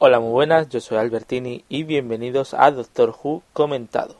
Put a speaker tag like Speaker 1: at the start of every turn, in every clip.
Speaker 1: Hola, muy buenas, yo soy Albertini y bienvenidos a Doctor Who Comentado.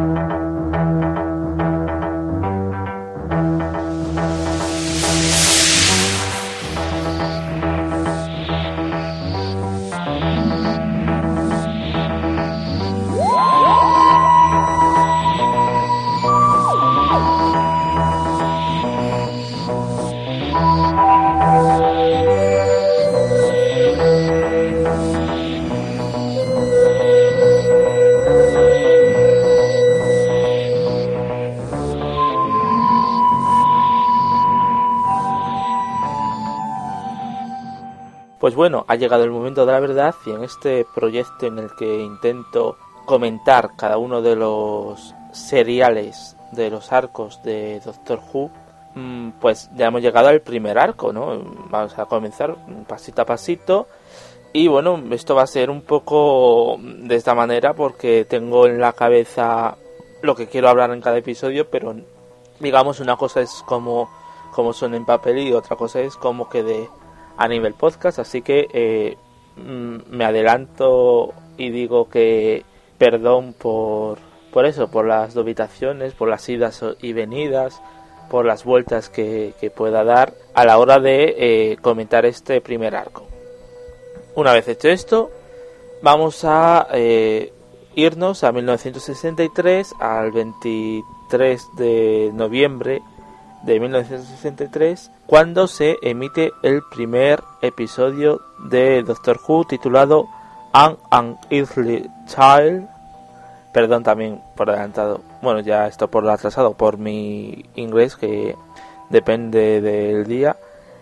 Speaker 1: Pues bueno, ha llegado el momento de la verdad y en este proyecto en el que intento comentar cada uno de los seriales de los arcos de Doctor Who, pues ya hemos llegado al primer arco, ¿no? Vamos a comenzar pasito a pasito y bueno, esto va a ser un poco de esta manera porque tengo en la cabeza lo que quiero hablar en cada episodio, pero digamos una cosa es como son en papel y otra cosa es como quede a nivel podcast, así que me adelanto y digo que perdón por eso, por las dubitaciones, por las idas y venidas, por las vueltas que pueda dar a la hora de comentar este primer arco. Una vez hecho esto, vamos a irnos a 1963, al 23 de noviembre de 1963, cuando se emite el primer episodio de Doctor Who titulado An Unearthly Child. Perdón también por adelantado, bueno, ya esto por atrasado por mi inglés que depende del día.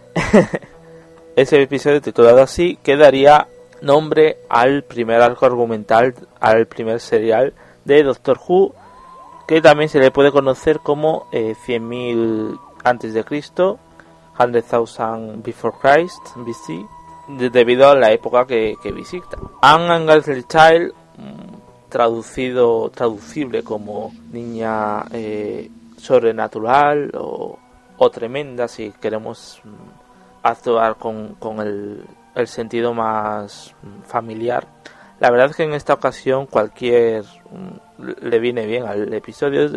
Speaker 1: Ese episodio titulado así que daría nombre al primer arco argumental, al primer serial de Doctor Who, que también se le puede conocer como 100.000 antes de Cristo, 100,000 Before Christ, BC, debido a la época que visita. An Unearthly Child, traducible como niña sobrenatural o tremenda, si queremos actuar con el sentido más familiar. La verdad es que en esta ocasión cualquier le viene bien al episodio.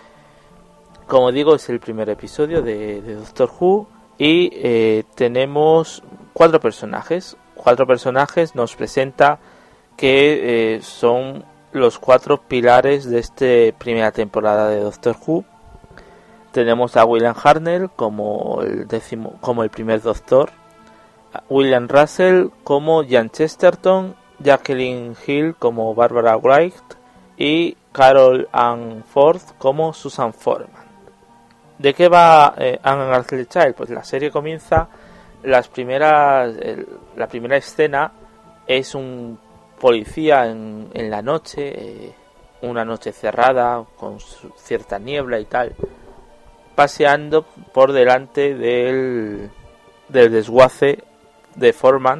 Speaker 1: Como digo, es el primer episodio de Doctor Who y tenemos cuatro personajes. Nos presenta que son los cuatro pilares de esta primera temporada de Doctor Who. Tenemos a William Hartnell como el primer Doctor, William Russell como Jan Chesterton, Jacqueline Hill como Barbara Wright y Carol Ann Ford como Susan Foreman. ¿De qué va An Unearthly Child? Pues la serie comienza, la primera escena es un policía en la noche, una noche cerrada con cierta niebla y tal, paseando por delante del desguace de Foreman,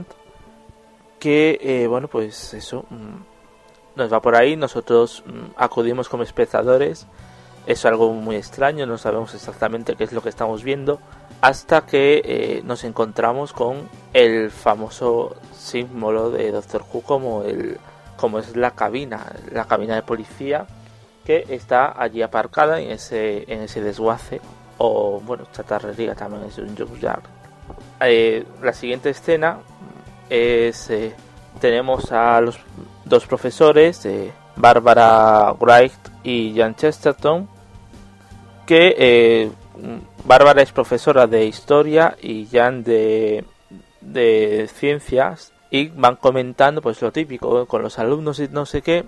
Speaker 1: que bueno, pues eso nos va por ahí. Nosotros acudimos como espectadores. Es algo muy extraño, no sabemos exactamente qué es lo que estamos viendo hasta que nos encontramos con el famoso símbolo de Doctor Who como es la cabina de policía que está allí aparcada en ese desguace, o bueno, chatarrería también es un junkyard. La siguiente escena es tenemos a los dos profesores, Barbara Wright y Jan Chesterton, que Bárbara es profesora de historia y Jan de ciencias, y van comentando pues lo típico con los alumnos y no sé qué,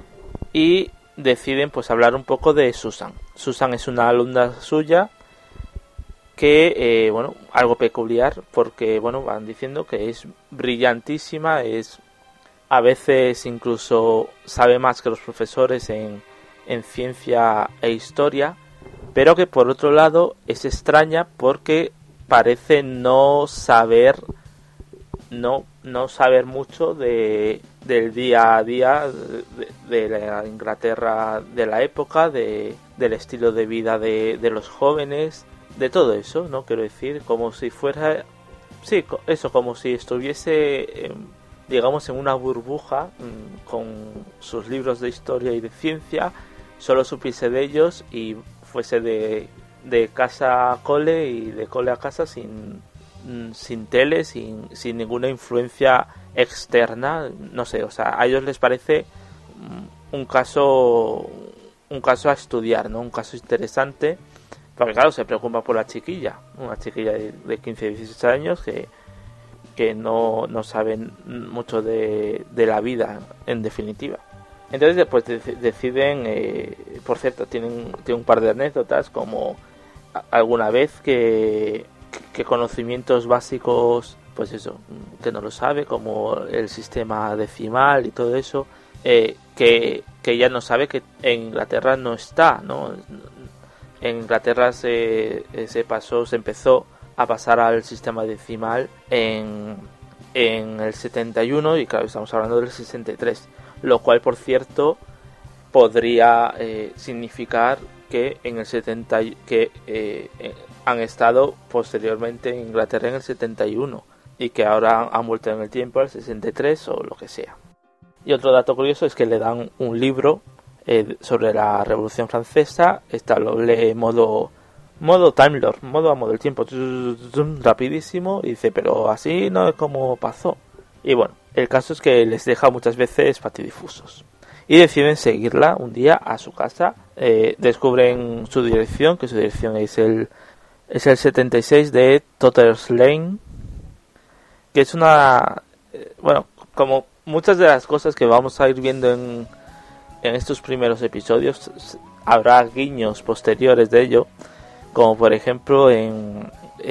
Speaker 1: y deciden pues hablar un poco de Susan. Susan es una alumna suya que bueno, algo peculiar porque bueno, van diciendo que es brillantísima, es a veces incluso sabe más que los profesores en ciencia e historia, pero que por otro lado es extraña porque parece no saber mucho del día a día de la Inglaterra de la época, del estilo de vida de los jóvenes, de todo eso, ¿no? Quiero decir, como si fuera, sí, eso, como si estuviese digamos, en una burbuja con sus libros de historia y de ciencia, solo supiese de ellos y fuese de casa a cole y de cole a casa sin tele, sin ninguna influencia externa, no sé, o sea, a ellos les parece un caso a estudiar, ¿no? Un caso interesante, porque claro, se preocupa por la chiquilla, una chiquilla de 15, 16 años que no saben mucho de la vida, en definitiva. Entonces después deciden, por cierto, tienen un par de anécdotas, como alguna vez que conocimientos básicos, pues eso, que no lo sabe, como el sistema decimal y todo eso, que ella no sabe que en Inglaterra no está, ¿no? En Inglaterra se empezó a pasar al sistema decimal en el 71 y claro, estamos hablando del 63, lo cual, por cierto, podría significar que en el 70 han estado posteriormente en Inglaterra en el 71 y que ahora han vuelto en el tiempo al 63 o lo que sea. Y otro dato curioso es que le dan un libro sobre la Revolución Francesa. Esta lo lee modo Time Lord, modo amo del tiempo, rapidísimo, y dice, pero así no es como pasó. Y bueno, el caso es que les deja muchas veces patidifusos. Y deciden seguirla un día a su casa. Descubren su dirección, que su dirección es el 76 de Totter's Lane, que es una... bueno, como muchas de las cosas que vamos a ir viendo en estos primeros episodios, habrá guiños posteriores de ello, como por ejemplo en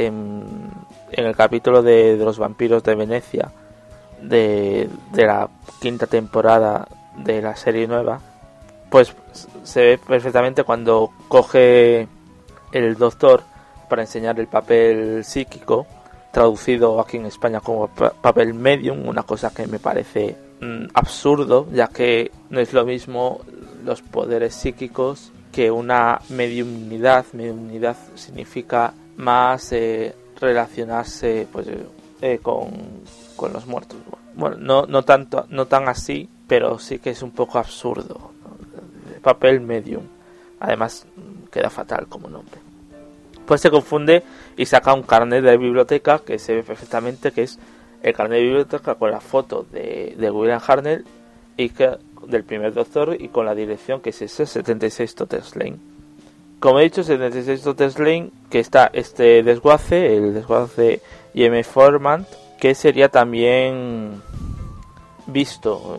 Speaker 1: el capítulo de los vampiros de Venecia, de la quinta temporada de la serie nueva, pues se ve perfectamente cuando coge el doctor para enseñar el papel psíquico, traducido aquí en España como papel medium, una cosa que me parece absurdo, ya que no es lo mismo los poderes psíquicos que una mediumnidad. Mediumnidad significa más relacionarse pues con los muertos. Bueno, no tan así, pero sí que es un poco absurdo, ¿no? Papel medium. Además queda fatal como nombre. Pues se confunde y saca un carnet de biblioteca que se ve perfectamente que es el carnet de biblioteca con la foto de William Hartnell y del primer doctor y con la dirección que es ese 76 Totter's Lane. Como he dicho, 76 Totter's Lane, que está el desguace J.M. Foreman, que sería también visto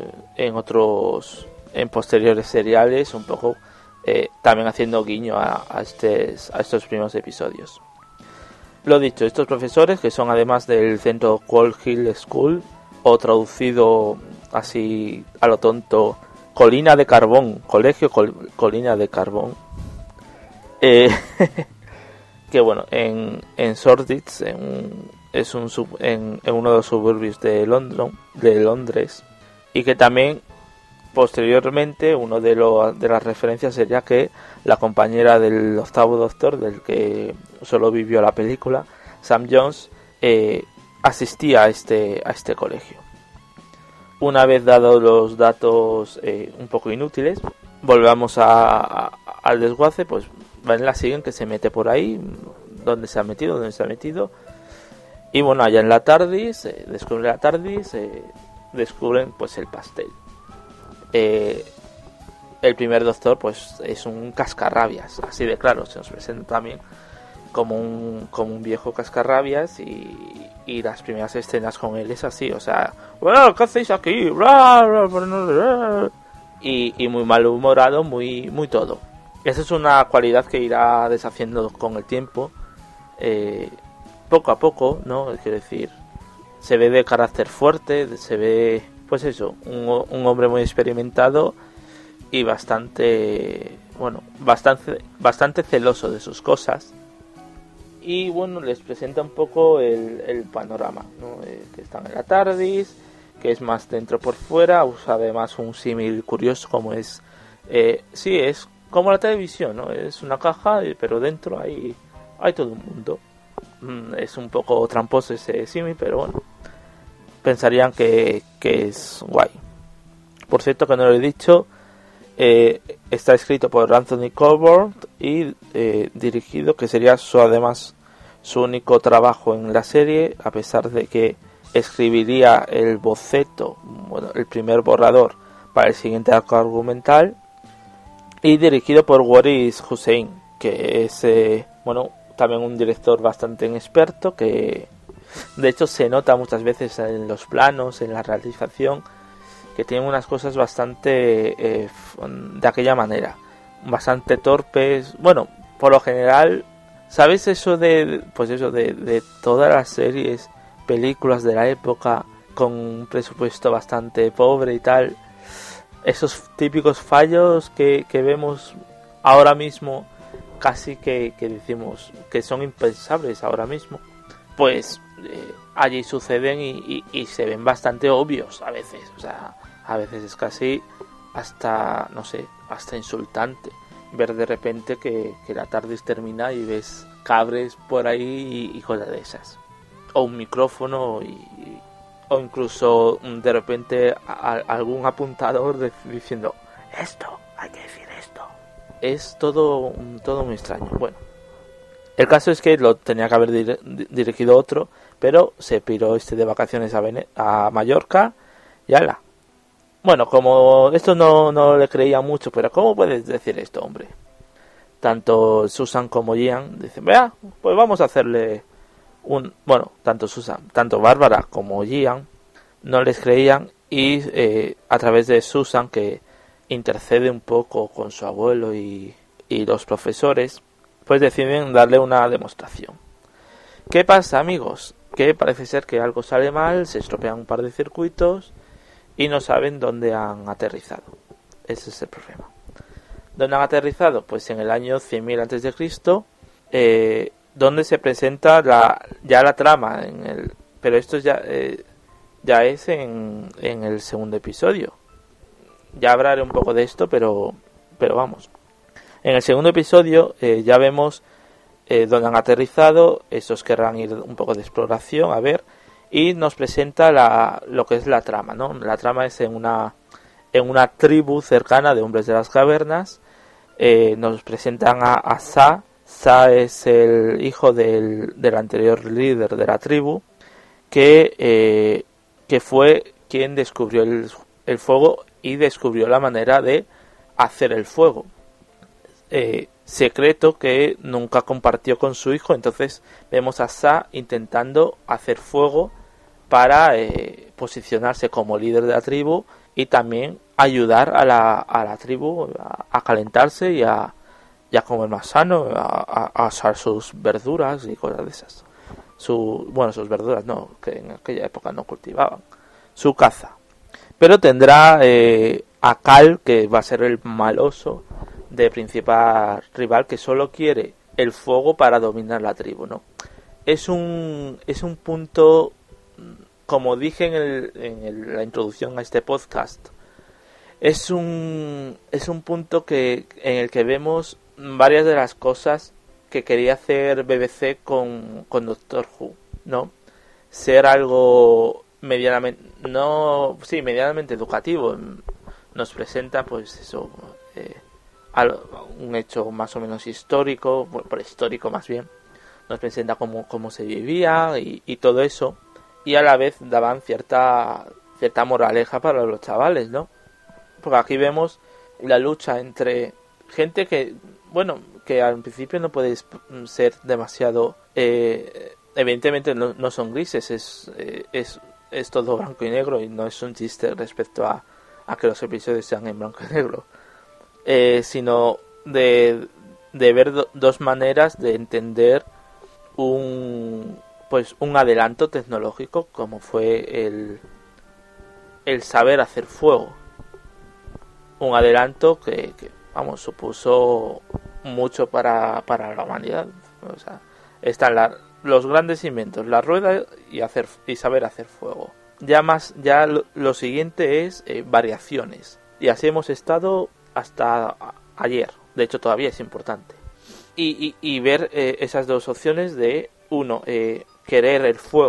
Speaker 1: en posteriores seriales, un poco también haciendo guiño a estos primeros episodios. Lo dicho, estos profesores, que son además del centro Cold Hill School, o traducido así a lo tonto, Colina de Carbón, Colegio Colina de Carbón, que bueno, en Shoreditch, en uno de los suburbios de Londres, y que también posteriormente uno de las referencias sería que la compañera del octavo doctor, del que solo vivió la película, Sam Jones, asistía a este colegio. Una vez dados los datos un poco inútiles, volvamos al desguace. Pues Vanilla siguen que se mete por ahí, donde se ha metido, y bueno, allá en la TARDIS, descubren pues el pastel. El primer doctor pues es un cascarrabias, así de claro, se nos presenta también como un viejo cascarrabias, y las primeras escenas con él es así, o sea, bueno, ¿qué hacéis aquí? Y muy malhumorado, muy todo. Esa es una cualidad que irá deshaciendo con el tiempo, poco a poco, ¿no? Quiero decir, se ve de carácter fuerte, se ve, pues eso, un hombre muy experimentado y bastante celoso de sus cosas. Y bueno, les presenta un poco el panorama, ¿no? Que están en la TARDIS, que es más dentro por fuera. Usa además un símil curioso como es, sí, es como la televisión, ¿no? Es una caja, pero dentro hay todo un mundo. Es un poco tramposo ese símil, pero bueno. pensarían que es guay. Por cierto, que no lo he dicho, está escrito por Anthony Colbert y dirigido, que sería además su único trabajo en la serie, a pesar de que escribiría el boceto, bueno, el primer borrador para el siguiente arco argumental, y dirigido por Waris Hussein, que es también un director bastante inexperto, que de hecho se nota muchas veces en los planos, en la realización, que tiene unas cosas bastante de aquella manera, bastante torpes. Bueno, por lo general, ¿sabes eso de todas las series, películas de la época con un presupuesto bastante pobre y tal? Esos típicos fallos que vemos ahora mismo, casi que decimos que son impensables ahora mismo, pues allí suceden y se ven bastante obvios a veces. O sea, a veces es casi hasta, no sé, hasta insultante ver de repente que la tarde termina y ves cables por ahí y cosas de esas, o un micrófono o incluso de repente algún apuntador diciendo esto, hay que decir esto. Es todo muy extraño. Bueno, el caso es que lo tenía que haber dirigido otro, pero se piró de vacaciones a Mallorca y ala. Bueno, como esto no le creía mucho, pero ¿cómo puedes decir esto, hombre? Tanto Susan como Ian dicen, vea, pues vamos a hacerle tanto Bárbara como Ian no les creían, y a través de Susan, que intercede un poco con su abuelo y los profesores, pues deciden darle una demostración. ¿Qué pasa, amigos? Que parece ser que algo sale mal, se estropean un par de circuitos y no saben dónde han aterrizado. Ese es el problema. ¿Dónde han aterrizado? Pues en el año 100.000 a.C., donde se presenta la trama, pero esto ya es en el segundo episodio. Ya hablaré un poco de esto, pero vamos. En el segundo episodio ya vemos dónde han aterrizado. Estos querrán ir un poco de exploración, a ver, y nos presenta lo que es la trama, ¿no? La trama es en una tribu cercana de hombres de las cavernas. Nos presentan a Sa. Sa es el hijo del anterior líder de la tribu, que fue quien descubrió el fuego y descubrió la manera de hacer el fuego. Secreto que nunca compartió con su hijo. Entonces vemos a Sa intentando hacer fuego para posicionarse como líder de la tribu y también ayudar a la tribu a calentarse y a comer más sano, a asar sus verduras y cosas de esas. Sus verduras no, que en aquella época no cultivaban. Su caza. Pero tendrá a Cal, que va a ser el maloso de principal rival, que solo quiere el fuego para dominar la tribu, ¿no? Es un punto, como dije en la introducción a este podcast, es un punto en el que vemos varias de las cosas que quería hacer BBC con Doctor Who, ¿no? Ser algo medianamente educativo. Nos presenta, pues eso, un hecho más o menos histórico, por histórico más bien. Nos presenta cómo se vivía y todo eso, y a la vez daban cierta moraleja para los chavales, ¿no? Porque aquí vemos la lucha entre gente que al principio no puede ser demasiado, evidentemente no son grises, es todo blanco y negro, y no es un chiste respecto a que los episodios sean en blanco y negro, sino de ver dos maneras de entender un adelanto tecnológico como fue el saber hacer fuego. Un adelanto que supuso mucho para la humanidad. O sea, están los grandes inventos, la rueda y saber hacer fuego. Ya lo siguiente es variaciones. Y así hemos estado hasta ayer. De hecho, todavía es importante. Y ver esas dos opciones de, uno, querer el fuego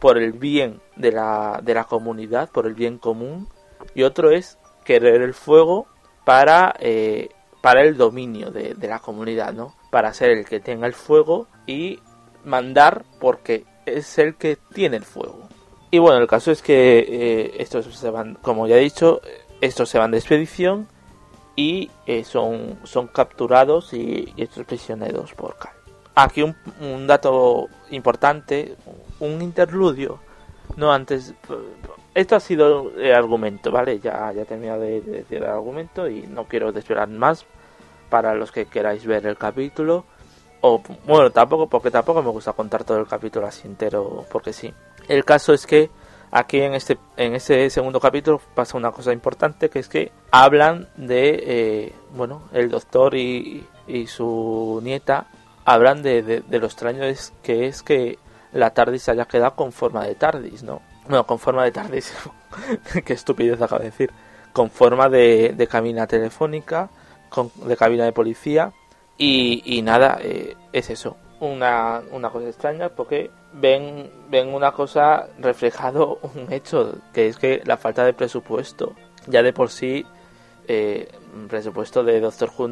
Speaker 1: por el bien de la comunidad, por el bien común, y otro es querer el fuego para el dominio de la comunidad, ¿no? Para ser el que tenga el fuego y mandar porque es el que tiene el fuego. Y bueno, el caso es que estos se van, como ya he dicho, estos se van de expedición y son capturados y estos prisioneros por Cal. Aquí un dato importante, un interludio, no antes. Esto ha sido el argumento, ¿vale? Ya he terminado de decir el argumento y no quiero desvelar más para los que queráis ver el capítulo. O bueno, tampoco me gusta contar todo el capítulo así entero, porque sí. El caso es que aquí en este segundo capítulo pasa una cosa importante, que es que hablan de, el doctor y su nieta hablan de lo extraño que es que la TARDIS haya quedado con forma de TARDIS, ¿no? Bueno, con forma de TARDIS, qué estupidez acabo de decir, con forma de cabina telefónica, de cabina de policía, y nada, es eso, una cosa extraña, porque ven una cosa reflejado, un hecho, que es que la falta de presupuesto, ya de por sí, presupuesto de Doctor Who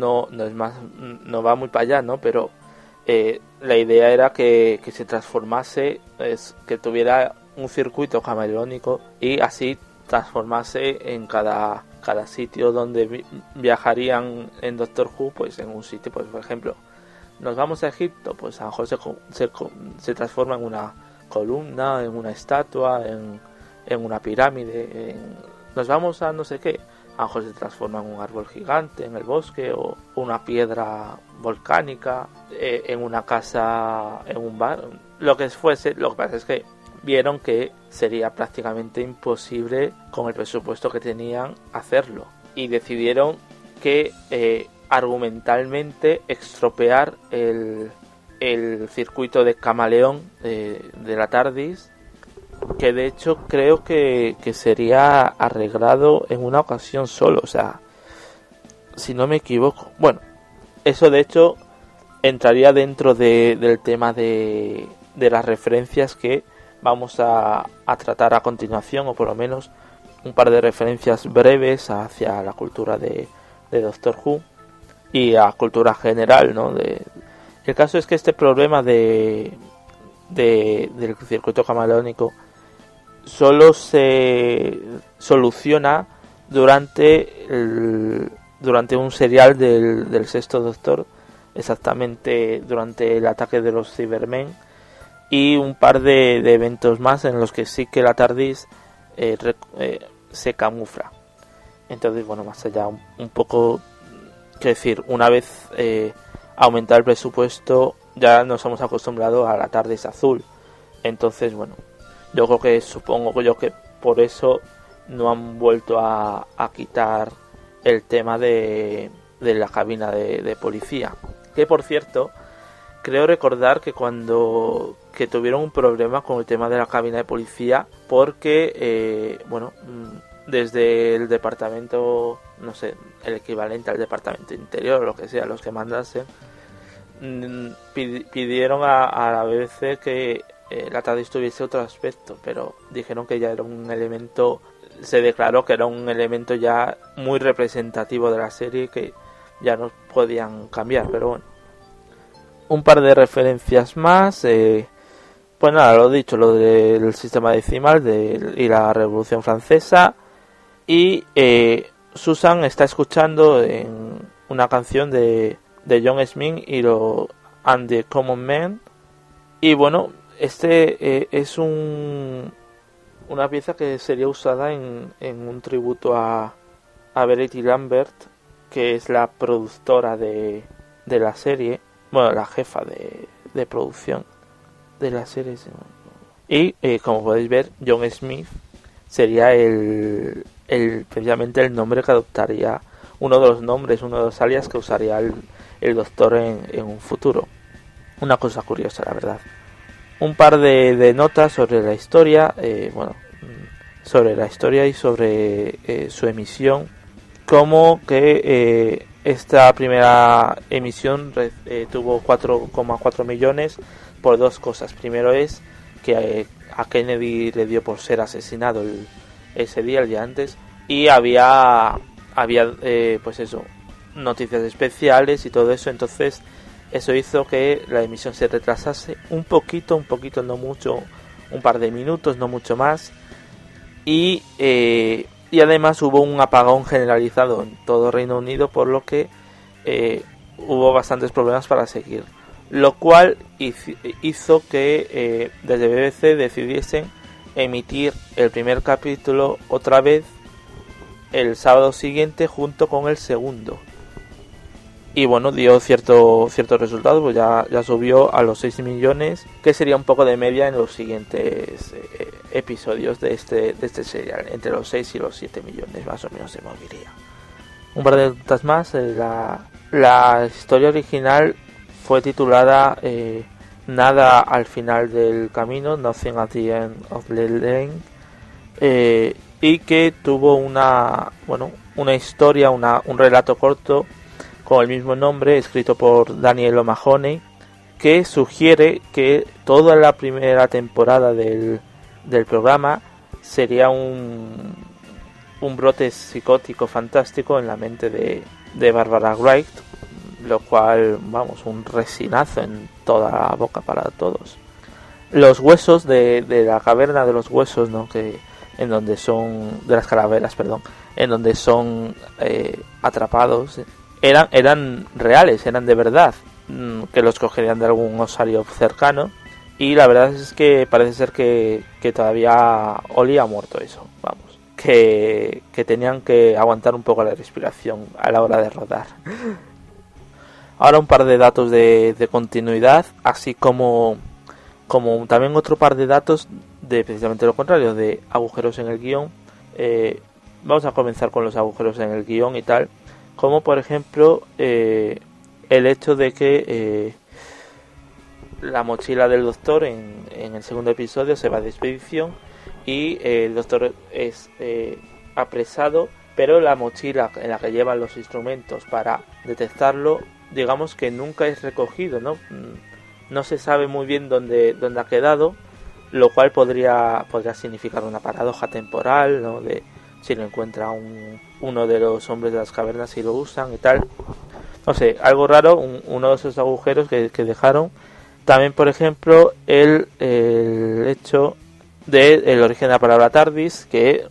Speaker 1: no va muy para allá, ¿no? Pero la idea era que se transformase, que tuviera un circuito camaleónico y así transformase en cada sitio donde viajarían en Doctor Who, pues en un sitio, pues por ejemplo, nos vamos a Egipto, pues a lo mejor se transforma en una columna, en una estatua, en una pirámide, nos vamos a no sé qué, a lo mejor se transforma en un árbol gigante en el bosque, o una piedra volcánica, en una casa, en un bar, lo que fuese. Lo que pasa es que vieron que sería prácticamente imposible con el presupuesto que tenían hacerlo, y decidieron que argumentalmente estropear el circuito de camaleón de la TARDIS, que de hecho creo que sería arreglado en una ocasión solo, o sea, si no me equivoco. Bueno, eso de hecho entraría dentro del tema de las referencias que vamos a tratar a continuación, o por lo menos un par de referencias breves hacia la cultura de Doctor Who y a cultura general, ¿no? El caso es que este problema del circuito camaleónico solo se soluciona durante un serial del sexto Doctor, exactamente durante el ataque de los Cybermen, y un par de eventos más en los que sí que la TARDIS se camufla. Entonces, bueno, más allá un poco, quiero decir, una vez aumentado el presupuesto, ya nos hemos acostumbrado a la TARDIS azul. Entonces, bueno, supongo yo que por eso no han vuelto a quitar el tema de la cabina de policía. Que por cierto, creo recordar que que tuvieron un problema con el tema de la cabina de policía, porque desde el departamento, no sé, el equivalente al departamento interior o lo que sea, los que mandasen, pidieron a la BBC que la TARDIS tuviese otro aspecto, pero dijeron que ya era un elemento, se declaró que era un elemento ya muy representativo de la serie, que ya no podían cambiar. Pero bueno, un par de referencias más. Pues nada, lo dicho, lo del sistema decimal y la Revolución Francesa. Y Susan está escuchando en una canción de John Smith and the Common Men. Y bueno, es una pieza que sería usada en un tributo a Verity Lambert, que es la productora de la serie, bueno, la jefa de producción de la serie. Y como podéis ver, John Smith sería precisamente el nombre que adoptaría, uno de los alias que usaría el doctor en un futuro. Una cosa curiosa, la verdad. Un par de notas sobre la historia, sobre la historia y sobre su emisión. Como que esta primera emisión tuvo 4,4 millones por dos cosas. Primero es que a Kennedy le dio por ser asesinado ese día, el día antes, y había pues eso, noticias especiales y todo eso. Entonces eso hizo que la emisión se retrasase un poquito, no mucho, un par de minutos, no mucho más, y además hubo un apagón generalizado en todo Reino Unido, por lo que hubo bastantes problemas para seguir, lo cual hizo que desde BBC decidiesen emitir el primer capítulo otra vez el sábado siguiente junto con el segundo. Y bueno, dio cierto resultado, pues ya subió a los 6 millones, que sería un poco de media en los siguientes episodios de este serial. Entre los 6 y los 7 millones más o menos se movería. Un par de notas más. La historia original fue titulada Nada al final del camino, Nothing at the End of the Lane, y que tuvo una historia, un relato corto con el mismo nombre, escrito por Daniel O'Mahony, que sugiere que toda la primera temporada del programa sería un brote psicótico fantástico en la mente de Barbara Wright, lo cual, vamos, un resinazo en toda la boca para todos. Los huesos de la caverna de los huesos, ¿no? En donde son, de las calaveras, perdón, en donde son atrapados, eran reales, eran de verdad, que los cogerían de algún osario cercano, y la verdad es que parece ser que todavía olía muerto eso, vamos, que tenían que aguantar un poco la respiración a la hora de rodar. Ahora un par de datos de continuidad, así como también otro par de datos de precisamente lo contrario, de agujeros en el guión. Vamos a comenzar con los agujeros en el guión y tal, como por ejemplo el hecho de que la mochila del doctor en el segundo episodio se va de expedición y el doctor es apresado, pero la mochila en la que llevan los instrumentos para detectarlo, digamos que nunca es recogido, no se sabe muy bien dónde ha quedado, lo cual podría significar una paradoja temporal, ¿no? De si lo encuentra uno de los hombres de las cavernas y lo usan y tal, no sé, algo raro, uno de esos agujeros que dejaron. También, por ejemplo, el hecho del origen de la palabra TARDIS, que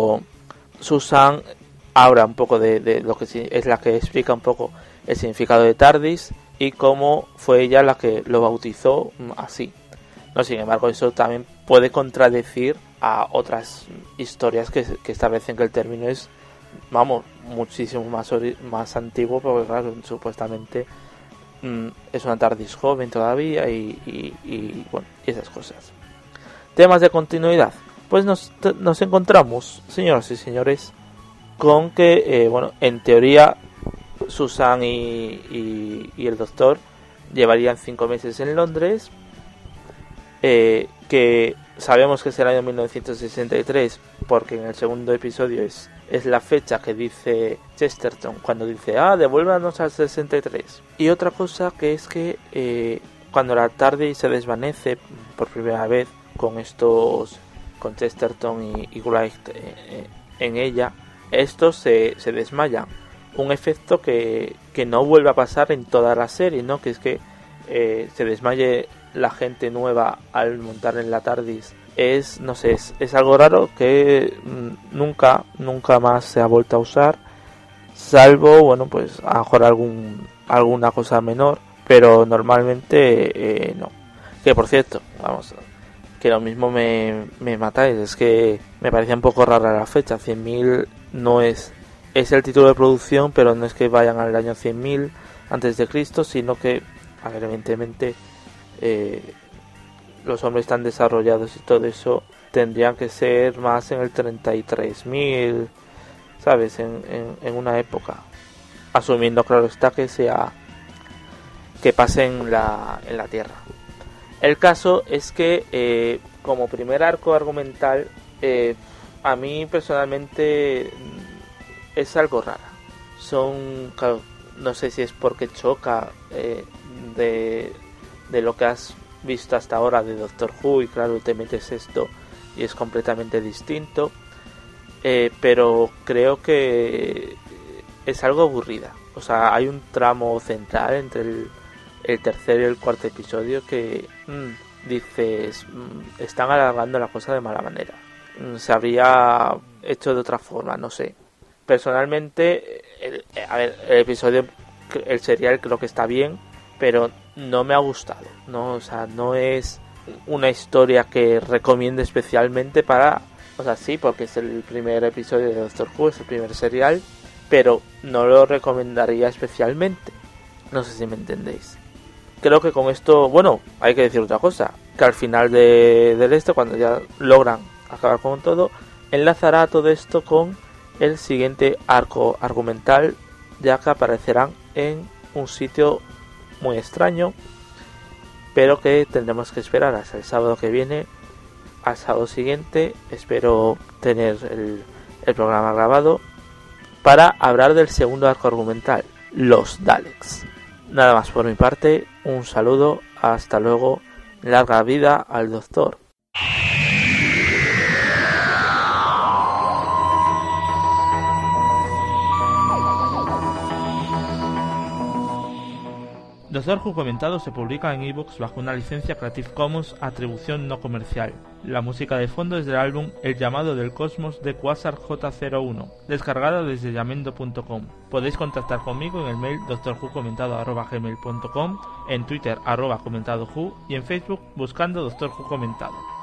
Speaker 1: Susan habla un poco de lo que es la que explica un poco el significado de TARDIS y cómo fue ella la que lo bautizó así. No, sin embargo, eso también puede contradecir a otras historias que establecen que el término es, vamos, muchísimo más antiguo, porque claro, supuestamente es una TARDIS joven todavía y bueno, y esas cosas. Temas de continuidad. Pues nos encontramos, señoras y señores, con que, bueno, en teoría Susan y el doctor llevarían 5 meses en Londres, que sabemos que es el año 1963 porque en el segundo episodio es la fecha que dice Chesterton cuando dice devuélvanos al 63. Y otra cosa que es que cuando la TARDIS se desvanece por primera vez con Chesterton y Wright en ella, estos se desmayan, un efecto que no vuelve a pasar en toda la serie, ¿no? Que es que se desmaye la gente nueva al montar en la TARDIS. No sé, es algo raro que nunca más se ha vuelto a usar, salvo, bueno, pues a lo mejor alguna cosa menor, pero normalmente no. Que por cierto, vamos, que lo mismo me matáis, es que me parecía un poco rara la fecha. 100.000 no es el título de producción, pero no es que vayan al año 100.000 antes de Cristo, sino que, a ver, evidentemente los hombres tan desarrollados y todo eso tendrían que ser más en el 33.000, ¿sabes? En una época, asumiendo, claro está, que pase en la Tierra. El caso es que como primer arco argumental, a mí personalmente es algo rara. Claro, no sé si es porque choca de lo que has visto hasta ahora de Doctor Who, y claro, te metes esto y es completamente distinto, pero creo que es algo aburrida. O sea, hay un tramo central entre el tercer y el cuarto episodio que dices, están alargando la cosa de mala manera. Se habría hecho de otra forma, no sé. Personalmente, el episodio, el serial creo que está bien, pero no me ha gustado, ¿no? O sea, no es una historia que recomiende especialmente para... O sea, sí, porque es el primer episodio de Doctor Who, es el primer serial, pero no lo recomendaría especialmente. No sé si me entendéis. Creo que con esto, bueno, hay que decir otra cosa, que al final del cuando ya logran acabar con todo, enlazará todo esto con el siguiente arco argumental, ya que aparecerán en un sitio muy extraño, pero que tendremos que esperar hasta el sábado que viene. Al sábado siguiente espero tener el programa grabado para hablar del segundo arco argumental, los Daleks. Nada más por mi parte, un saludo, hasta luego, larga vida al Doctor. Doctor Who Comentado se publica en iVoox bajo una licencia Creative Commons Atribución No Comercial. La música de fondo es del álbum El Llamado del Cosmos de Quasar J01, descargada desde yamendo.com. Podéis contactar conmigo en el mail doctorwhocomentado@gmail.com, en Twitter @comentadowho y en Facebook buscando Doctor Who Comentado.